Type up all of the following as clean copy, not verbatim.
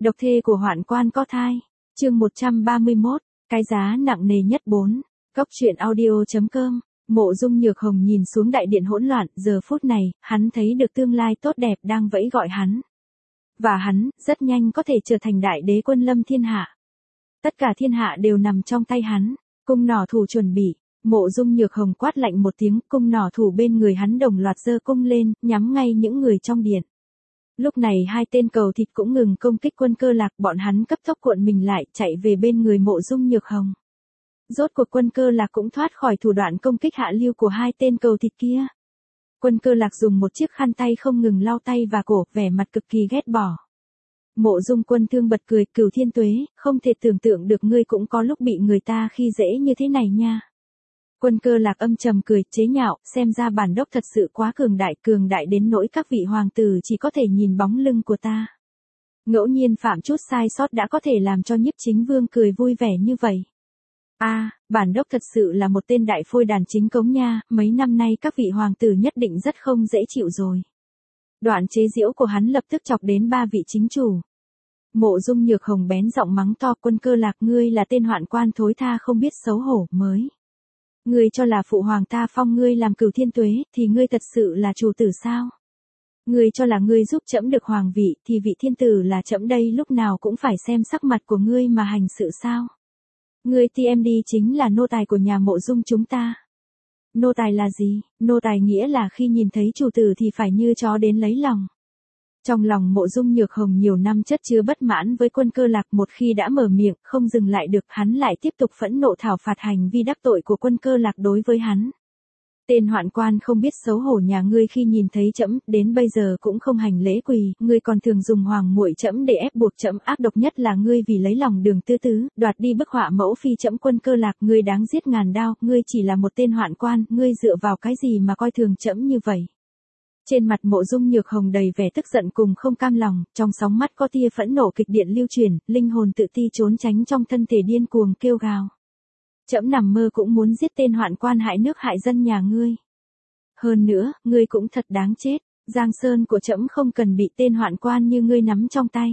Độc thê của hoạn quan có thai. Chương 131, cái giá nặng nề nhất 4. Góc truyện audio.com. Mộ Dung Nhược Hồng nhìn xuống đại điện hỗn loạn, giờ phút này, hắn thấy được tương lai tốt đẹp đang vẫy gọi hắn. Và hắn, rất nhanh có thể trở thành đại đế quân lâm thiên hạ. Tất cả thiên hạ đều nằm trong tay hắn. Cung nỏ thủ chuẩn bị. Mộ Dung Nhược Hồng quát lạnh một tiếng, cung nỏ thủ bên người hắn đồng loạt giơ cung lên, nhắm ngay những người trong điện. Lúc này hai tên cầu thịt cũng ngừng công kích Quân Cơ Lạc, bọn hắn cấp tốc cuộn mình lại, chạy về bên người Mộ Dung Nhược Hồng. Rốt cuộc Quân Cơ Lạc cũng thoát khỏi thủ đoạn công kích hạ lưu của hai tên cầu thịt kia. Quân Cơ Lạc dùng một chiếc khăn tay không ngừng lau tay và cổ, vẻ mặt cực kỳ ghét bỏ. Mộ Dung Quân Thương bật cười, Cửu Thiên Tuế, không thể tưởng tượng được ngươi cũng có lúc bị người ta khi dễ như thế này nha. Quân Cơ Lạc âm trầm cười, chế nhạo, xem ra bản đốc thật sự quá cường đại đến nỗi các vị hoàng tử chỉ có thể nhìn bóng lưng của ta. Ngẫu nhiên phạm chút sai sót đã có thể làm cho Nhiếp Chính Vương cười vui vẻ như vậy. Bản đốc thật sự là một tên đại phôi đàn chính cống nha, mấy năm nay các vị hoàng tử nhất định rất không dễ chịu rồi. Đoạn chế giễu của hắn lập tức chọc đến ba vị chính chủ. Mộ Dung Nhược Hồng bén giọng mắng to, Quân Cơ Lạc, ngươi là tên hoạn quan thối tha không biết xấu hổ mới. Ngươi cho là phụ hoàng ta phong ngươi làm Cửu Thiên Tuế, thì ngươi thật sự là chủ tử sao? Ngươi cho là ngươi giúp trẫm được hoàng vị, thì vị thiên tử là trẫm đây lúc nào cũng phải xem sắc mặt của ngươi mà hành sự sao? Ngươi TMD chính là nô tài của nhà Mộ Dung chúng ta. Nô tài là gì? Nô tài nghĩa là khi nhìn thấy chủ tử thì phải như chó đến lấy lòng. Trong lòng Mộ Dung Nhược Hồng nhiều năm chất chứa bất mãn với Quân Cơ Lạc, một khi đã mở miệng, không dừng lại được, hắn lại tiếp tục phẫn nộ thảo phạt hành vi đắc tội của Quân Cơ Lạc đối với hắn. Tên hoạn quan không biết xấu hổ nhà ngươi, khi nhìn thấy trẫm, đến bây giờ cũng không hành lễ quỳ, ngươi còn thường dùng hoàng muội trẫm để ép buộc trẫm, ác độc nhất là ngươi vì lấy lòng Đường Tư Tứ, đoạt đi bức họa mẫu phi trẫm. Quân Cơ Lạc, ngươi đáng giết ngàn đao, ngươi chỉ là một tên hoạn quan, ngươi dựa vào cái gì mà coi thường trẫm như vậy? Trên mặt Mộ Dung Nhược Hồng đầy vẻ tức giận cùng không cam lòng, trong sóng mắt có tia phẫn nộ kịch điện lưu truyền, linh hồn tự ti trốn tránh trong thân thể điên cuồng kêu gào. Trẫm nằm mơ cũng muốn giết tên hoạn quan hại nước hại dân nhà ngươi. Hơn nữa, ngươi cũng thật đáng chết, Giang Sơn của trẫm không cần bị tên hoạn quan như ngươi nắm trong tay.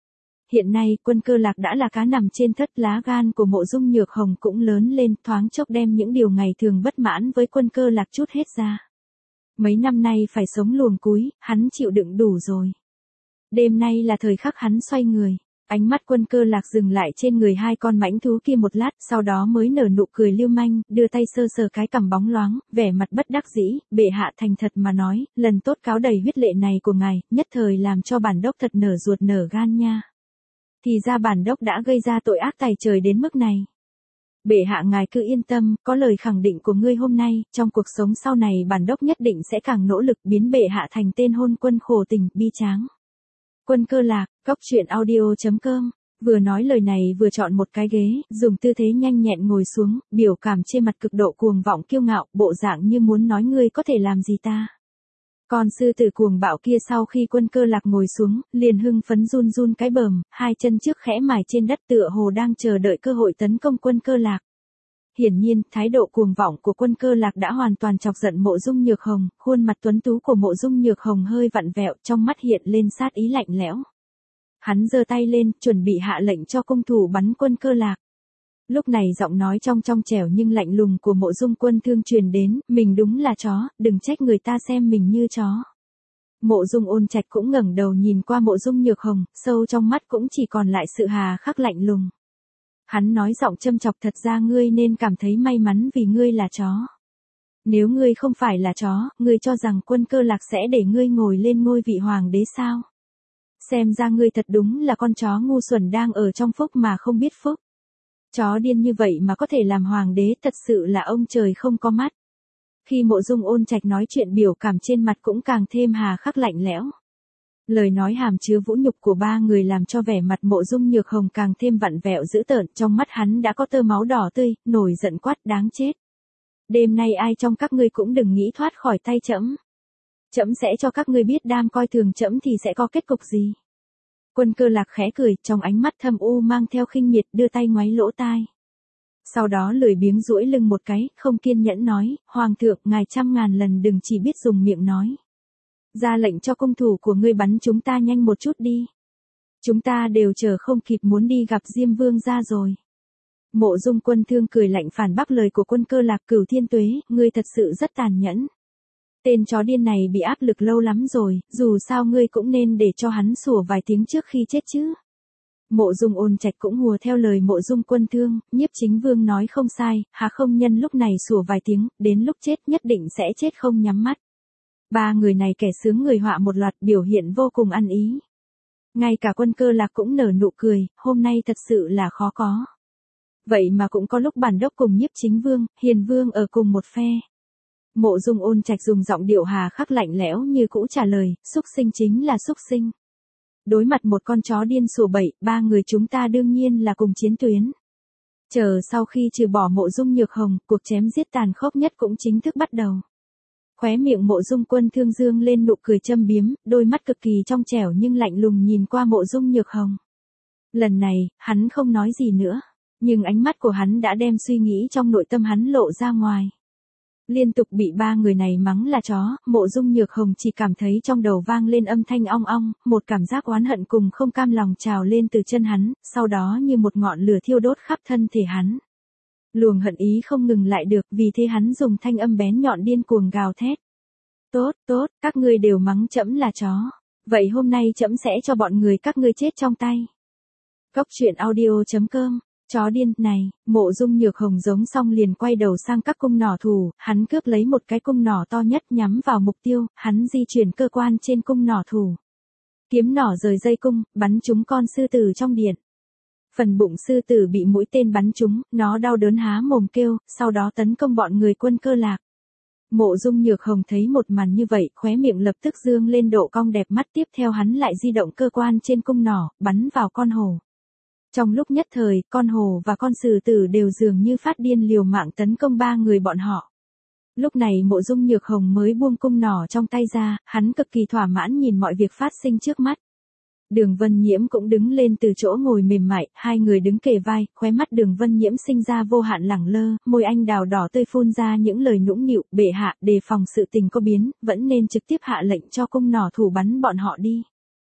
Hiện nay, Quân Cơ Lạc đã là cá nằm trên thớt, lá gan của Mộ Dung Nhược Hồng cũng lớn lên, thoáng chốc đem những điều ngày thường bất mãn với Quân Cơ Lạc chút hết ra. Mấy năm nay phải sống luồng cúi, hắn chịu đựng đủ rồi. Đêm nay là thời khắc hắn xoay người. Ánh mắt Quân Cơ Lạc dừng lại trên người hai con mãnh thú kia một lát, sau đó mới nở nụ cười lưu manh, đưa tay sơ sờ cái cằm bóng loáng, vẻ mặt bất đắc dĩ, bệ hạ thành thật mà nói, lần tốt cáo đầy huyết lệ này của ngài, nhất thời làm cho bản đốc thật nở ruột nở gan nha. Thì ra bản đốc đã gây ra tội ác tày trời đến mức này. Bệ hạ ngài cứ yên tâm, có lời khẳng định của ngươi hôm nay, trong cuộc sống sau này bản đốc nhất định sẽ càng nỗ lực biến bệ hạ thành tên hôn quân khổ tình, bi tráng. Quân Cơ Lạc, góc truyện audio.com. Vừa nói lời này vừa chọn một cái ghế, dùng tư thế nhanh nhẹn ngồi xuống, biểu cảm trên mặt cực độ cuồng vọng kiêu ngạo, bộ dạng như muốn nói ngươi có thể làm gì ta. Con sư tử cuồng bạo kia sau khi Quân Cơ Lạc ngồi xuống, liền hưng phấn run run cái bờm, hai chân trước khẽ mài trên đất tựa hồ đang chờ đợi cơ hội tấn công Quân Cơ Lạc. Hiển nhiên, thái độ cuồng vọng của Quân Cơ Lạc đã hoàn toàn chọc giận Mộ Dung Nhược Hồng, khuôn mặt tuấn tú của Mộ Dung Nhược Hồng hơi vặn vẹo, trong mắt hiện lên sát ý lạnh lẽo. Hắn giơ tay lên, chuẩn bị hạ lệnh cho cung thủ bắn Quân Cơ Lạc. Lúc này giọng nói trong trẻo nhưng lạnh lùng của Mộ Dung Quân Thương truyền đến, mình đúng là chó, đừng trách người ta xem mình như chó. Mộ Dung Ôn Trạch cũng ngẩng đầu nhìn qua Mộ Dung Nhược Hồng, sâu trong mắt cũng chỉ còn lại sự hà khắc lạnh lùng. Hắn nói giọng châm chọc, thật ra ngươi nên cảm thấy may mắn vì ngươi là chó. Nếu ngươi không phải là chó, ngươi cho rằng Quân Cơ Lạc sẽ để ngươi ngồi lên ngôi vị hoàng đế sao? Xem ra ngươi thật đúng là con chó ngu xuẩn đang ở trong phúc mà không biết phúc. Chó điên như vậy mà có thể làm hoàng đế, thật sự là ông trời không có mắt. Khi Mộ Dung Ôn Trạch nói chuyện, biểu cảm trên mặt cũng càng thêm hà khắc lạnh lẽo. Lời nói hàm chứa vũ nhục của ba người làm cho vẻ mặt Mộ Dung Nhược Hồng càng thêm vặn vẹo dữ tợn, trong mắt hắn đã có tơ máu đỏ tươi, nổi giận quát, đáng chết. Đêm nay ai trong các ngươi cũng đừng nghĩ thoát khỏi tay trẫm. Trẫm sẽ cho các ngươi biết đam coi thường trẫm thì sẽ có kết cục gì. Quân Cơ Lạc khẽ cười, trong ánh mắt thâm u mang theo khinh miệt, đưa tay ngoáy lỗ tai. Sau đó lười biếng duỗi lưng một cái, không kiên nhẫn nói, Hoàng thượng, ngài trăm ngàn lần đừng chỉ biết dùng miệng nói. Ra lệnh cho cung thủ của ngươi bắn chúng ta nhanh một chút đi. Chúng ta đều chờ không kịp muốn đi gặp Diêm Vương gia rồi. Mộ Dung Quân Thương cười lạnh phản bác lời của Quân Cơ Lạc. Cửu Thiên Tuế, ngươi thật sự rất tàn nhẫn. Tên chó điên này bị áp lực lâu lắm rồi, dù sao ngươi cũng nên để cho hắn sủa vài tiếng trước khi chết chứ. Mộ Dung Ôn Trạch cũng hùa theo lời Mộ Dung Quân Thương, Nhiếp Chính Vương nói không sai, há không nhân lúc này sủa vài tiếng, đến lúc chết nhất định sẽ chết không nhắm mắt. Ba người này kẻ sướng người họa một loạt, biểu hiện vô cùng ăn ý. Ngay cả Quân Cơ Lạc cũng nở nụ cười, hôm nay thật sự là khó có. Vậy mà cũng có lúc bản đốc cùng Nhiếp Chính Vương, Hiền Vương ở cùng một phe. Mộ Dung Ôn Trạch dùng giọng điệu hà khắc lạnh lẽo như cũ trả lời, xúc sinh chính là xúc sinh. Đối mặt một con chó điên sủa bậy, ba người chúng ta đương nhiên là cùng chiến tuyến. Chờ sau khi trừ bỏ Mộ Dung Nhược Hồng, cuộc chém giết tàn khốc nhất cũng chính thức bắt đầu. Khóe miệng Mộ Dung Quân Thương dương lên nụ cười châm biếm, đôi mắt cực kỳ trong trẻo nhưng lạnh lùng nhìn qua Mộ Dung Nhược Hồng. Lần này, hắn không nói gì nữa, nhưng ánh mắt của hắn đã đem suy nghĩ trong nội tâm hắn lộ ra ngoài. Liên tục bị ba người này mắng là chó, Mộ Dung Nhược Hồng chỉ cảm thấy trong đầu vang lên âm thanh ong ong, một cảm giác oán hận cùng không cam lòng trào lên từ chân hắn, sau đó như một ngọn lửa thiêu đốt khắp thân thể hắn. Luồng hận ý không ngừng lại được, vì thế hắn dùng thanh âm bén nhọn điên cuồng gào thét. Tốt, tốt, các ngươi đều mắng trẫm là chó. Vậy hôm nay trẫm sẽ cho bọn người các ngươi chết trong tay. Cốc truyện audio.com. Chó điên này, Mộ Dung Nhược Hồng giống xong liền quay đầu sang các cung nỏ thủ, hắn cướp lấy một cái cung nỏ to nhất nhắm vào mục tiêu, hắn di chuyển cơ quan trên cung nỏ thủ. Kiếm nỏ rời dây cung, bắn trúng con sư tử trong điện. Phần bụng sư tử bị mũi tên bắn trúng, nó đau đớn há mồm kêu, sau đó tấn công bọn người Quân Cơ Lạc. Mộ Dung Nhược Hồng thấy một màn như vậy, khóe miệng lập tức dương lên độ cong đẹp mắt, tiếp theo hắn lại di động cơ quan trên cung nỏ, bắn vào con hổ. Trong lúc nhất thời, con hổ và con sư tử đều dường như phát điên liều mạng tấn công ba người bọn họ. Lúc này Mộ Dung Nhược Hồng mới buông cung nỏ trong tay ra, hắn cực kỳ thỏa mãn nhìn mọi việc phát sinh trước mắt. Đường Vân Nhiễm cũng đứng lên từ chỗ ngồi mềm mại, hai người đứng kề vai, khóe mắt Đường Vân Nhiễm sinh ra vô hạn lẳng lơ, môi anh đào đỏ tươi phun ra những lời nũng nịu, bệ hạ, đề phòng sự tình có biến, vẫn nên trực tiếp hạ lệnh cho cung nỏ thủ bắn bọn họ đi.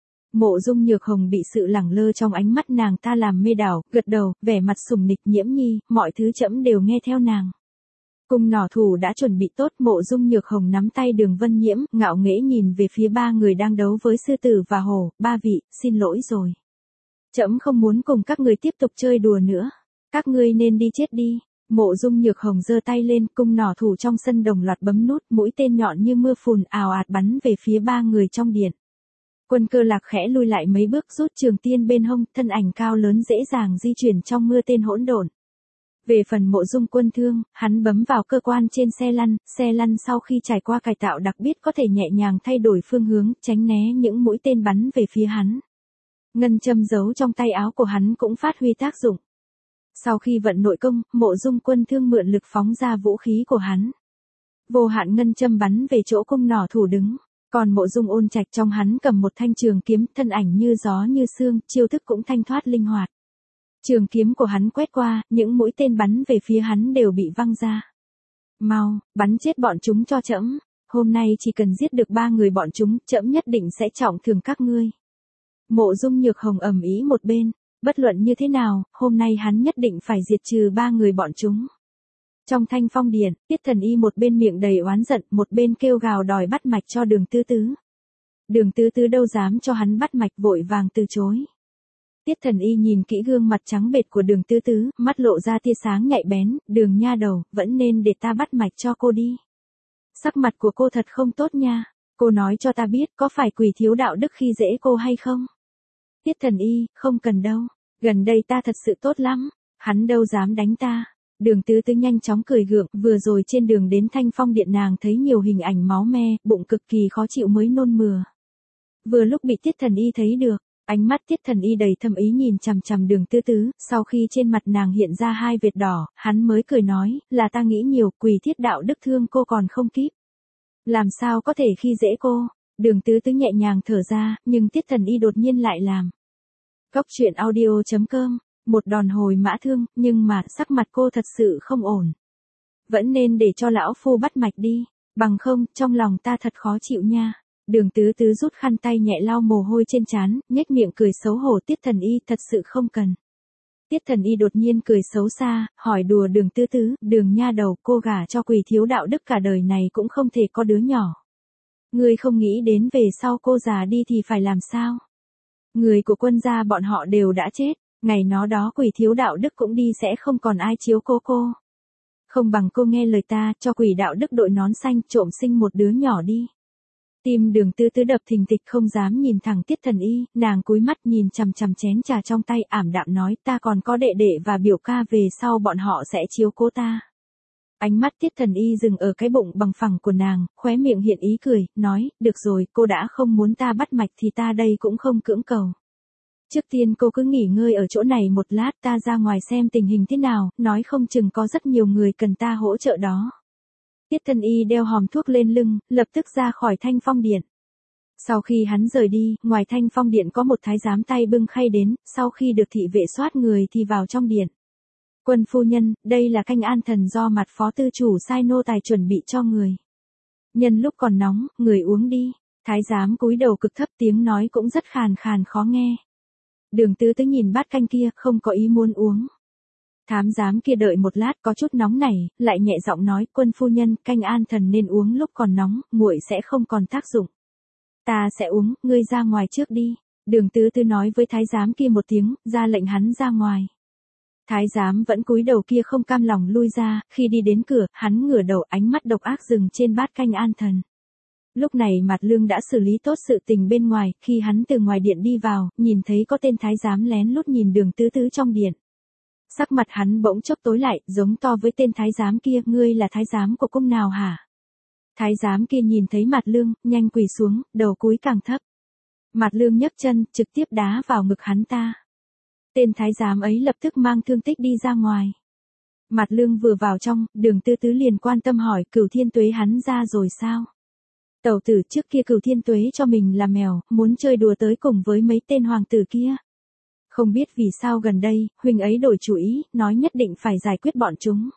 Mộ Dung Nhược Hồng bị sự lẳng lơ trong ánh mắt nàng ta làm mê đảo, gật đầu, vẻ mặt sùng nịch. Nhiễm nhi, mọi thứ trẫm đều nghe theo nàng. Cung nỏ thủ đã chuẩn bị tốt, Mộ Dung Nhược Hồng nắm tay Đường Vân Nhiễm, ngạo nghễ nhìn về phía ba người đang đấu với sư tử và hổ, ba vị, xin lỗi rồi. Trẫm không muốn cùng các người tiếp tục chơi đùa nữa. Các ngươi nên đi chết đi. Mộ Dung Nhược Hồng giơ tay lên, cung nỏ thủ trong sân đồng loạt bấm nút, mũi tên nhọn như mưa phùn ào ạt bắn về phía ba người trong điện. Quân Cơ Lạc khẽ lui lại mấy bước, rút trường tiên bên hông, thân ảnh cao lớn dễ dàng di chuyển trong mưa tên hỗn độn. Về phần Mộ Dung Quân Thương, hắn bấm vào cơ quan trên xe lăn sau khi trải qua cải tạo đặc biệt có thể nhẹ nhàng thay đổi phương hướng, tránh né những mũi tên bắn về phía hắn. Ngân châm giấu trong tay áo của hắn cũng phát huy tác dụng. Sau khi vận nội công, Mộ Dung Quân Thương mượn lực phóng ra vũ khí của hắn. Vô hạn ngân châm bắn về chỗ cung nỏ thủ đứng. Còn Mộ Dung Ôn Trạch trong hắn cầm một thanh trường kiếm, thân ảnh như gió như sương, chiêu thức cũng thanh thoát linh hoạt. Trường kiếm của hắn quét qua, những mũi tên bắn về phía hắn đều bị văng ra. Mau, bắn chết bọn chúng cho trẫm. Hôm nay chỉ cần giết được ba người bọn chúng, trẫm nhất định sẽ trọng thưởng các ngươi. Mộ Dung Nhược Hồng ầm ĩ một bên, bất luận như thế nào, hôm nay hắn nhất định phải diệt trừ ba người bọn chúng. Trong Thanh Phong Điện, Tiết Thần Y một bên miệng đầy oán giận, một bên kêu gào đòi bắt mạch cho Đường Tứ Tứ. Đường Tứ Tứ đâu dám cho hắn bắt mạch, vội vàng từ chối. Tiết Thần Y nhìn kỹ gương mặt trắng bệch của Đường Tứ Tứ, mắt lộ ra tia sáng nhạy bén, Đường nha đầu, vẫn nên để ta bắt mạch cho cô đi. Sắc mặt của cô thật không tốt nha, cô nói cho ta biết có phải Quỳ thiếu đạo đức khi dễ cô hay không? Tiết Thần Y, không cần đâu, gần đây ta thật sự tốt lắm, hắn đâu dám đánh ta. Đường Tứ Tứ nhanh chóng cười gượng, vừa rồi trên đường đến Thanh Phong Điện nàng thấy nhiều hình ảnh máu me, bụng cực kỳ khó chịu mới nôn mửa. Vừa lúc bị Tiết Thần Y thấy được, ánh mắt Tiết Thần Y đầy thâm ý nhìn chằm chằm Đường Tứ Tứ, sau khi trên mặt nàng hiện ra hai vệt đỏ, hắn mới cười nói, là ta nghĩ nhiều, Quỳ thiết đạo đức thương cô còn không kíp. Làm sao có thể khi dễ cô? Đường Tứ Tứ nhẹ nhàng thở ra, nhưng Tiết Thần Y đột nhiên lại làm. Cốc truyện audio.com. Một đòn hồi mã thương, nhưng mà sắc mặt cô thật sự không ổn. Vẫn nên để cho lão phu bắt mạch đi, bằng không, trong lòng ta thật khó chịu nha. Đường Tứ Tứ rút khăn tay nhẹ lau mồ hôi trên trán, nhếch miệng cười xấu hổ. Tiết Thần Y thật sự không cần. Tiết Thần Y đột nhiên cười xấu xa, hỏi đùa Đường Tứ Tứ, Đường nha đầu, cô gả cho Quỳ thiếu đạo đức cả đời này cũng không thể có đứa nhỏ. Ngươi không nghĩ đến về sau cô già đi thì phải làm sao? Người của Quân gia bọn họ đều đã chết, ngày nó đó Quỳ thiếu đạo đức cũng đi sẽ không còn ai chiếu cố cô. Không bằng cô nghe lời ta, cho Quỳ đạo đức đội nón xanh, trộm sinh một đứa nhỏ đi. Tim Đường Tứ Tứ đập thình thịch, không dám nhìn thẳng Tiết Thần Y, nàng cúi mắt nhìn chằm chằm chén trà trong tay, ảm đạm nói, ta còn có đệ đệ và biểu ca, về sau bọn họ sẽ chiếu cố ta. Ánh mắt Tiết Thần Y dừng ở cái bụng bằng phẳng của nàng, khóe miệng hiện ý cười, nói, được rồi, cô đã không muốn ta bắt mạch thì ta đây cũng không cưỡng cầu. Trước tiên cô cứ nghỉ ngơi ở chỗ này một lát, ta ra ngoài xem tình hình thế nào, nói không chừng có rất nhiều người cần ta hỗ trợ đó. Tiết Thần Y đeo hòm thuốc lên lưng, lập tức ra khỏi Thanh Phong Điện. Sau khi hắn rời đi, ngoài Thanh Phong Điện có một thái giám tay bưng khay đến, sau khi được thị vệ soát người thì vào trong điện. Quân phu nhân, đây là canh an thần do mặt phó tư chủ sai nô tài chuẩn bị cho người. Nhân lúc còn nóng, người uống đi. Thái giám cúi đầu cực thấp, tiếng nói cũng rất khàn khàn khó nghe. Đường Tứ Tứ nhìn bát canh kia, không có ý muốn uống. Thám giám kia đợi một lát có chút nóng nảy, lại nhẹ giọng nói, quân phu nhân, canh an thần nên uống lúc còn nóng, nguội sẽ không còn tác dụng. Ta sẽ uống, ngươi ra ngoài trước đi. Đường Tứ Tứ nói với thái giám kia một tiếng, ra lệnh hắn ra ngoài. Thái giám vẫn cúi đầu kia không cam lòng lui ra, khi đi đến cửa, hắn ngửa đầu, ánh mắt độc ác dừng trên bát canh an thần. Lúc này Mạt Lương đã xử lý tốt sự tình bên ngoài, khi hắn từ ngoài điện đi vào, nhìn thấy có tên thái giám lén lút nhìn Đường Tứ Tứ trong điện. Sắc mặt hắn bỗng chốc tối lại, giống to với tên thái giám kia, ngươi là thái giám của cung nào hả? Thái giám kia nhìn thấy Mạt Lương, nhanh quỳ xuống, đầu cúi càng thấp. Mạt Lương nhấc chân, trực tiếp đá vào ngực hắn ta. Tên thái giám ấy lập tức mang thương tích đi ra ngoài. Mạt Lương vừa vào trong, Đường Tứ Tứ liền quan tâm hỏi, Cửu Thiên Tuế hắn ra rồi sao? Tẩu tử, trước kia Cửu Thiên Tuế cho mình là mèo, muốn chơi đùa tới cùng với mấy tên hoàng tử kia. Không biết vì sao gần đây, huynh ấy đổi chủ ý, nói nhất định phải giải quyết bọn chúng.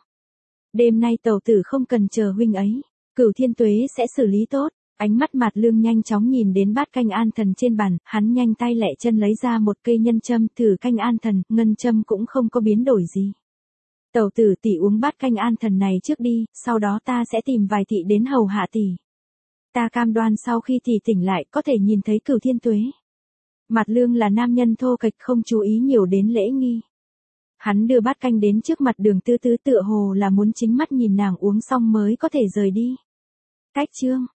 Đêm nay tẩu tử không cần chờ huynh ấy, Cửu Thiên Tuế sẽ xử lý tốt. Ánh mắt Mạt Lương nhanh chóng nhìn đến bát canh an thần trên bàn, hắn nhanh tay lẹ chân lấy ra một cây nhân châm, thử canh an thần, ngân châm cũng không có biến đổi gì. Tẩu tử, tỷ uống bát canh an thần này trước đi, sau đó ta sẽ tìm vài thị đến hầu hạ tỷ. Ta cam đoan sau khi tỷ tỉnh lại có thể nhìn thấy Cửu Thiên Tuế. Mạt Lương là nam nhân thô kệch, không chú ý nhiều đến lễ nghi. Hắn đưa bát canh đến trước mặt Đường Tứ Tứ, tựa hồ là muốn chính mắt nhìn nàng uống xong mới có thể rời đi. Cách chương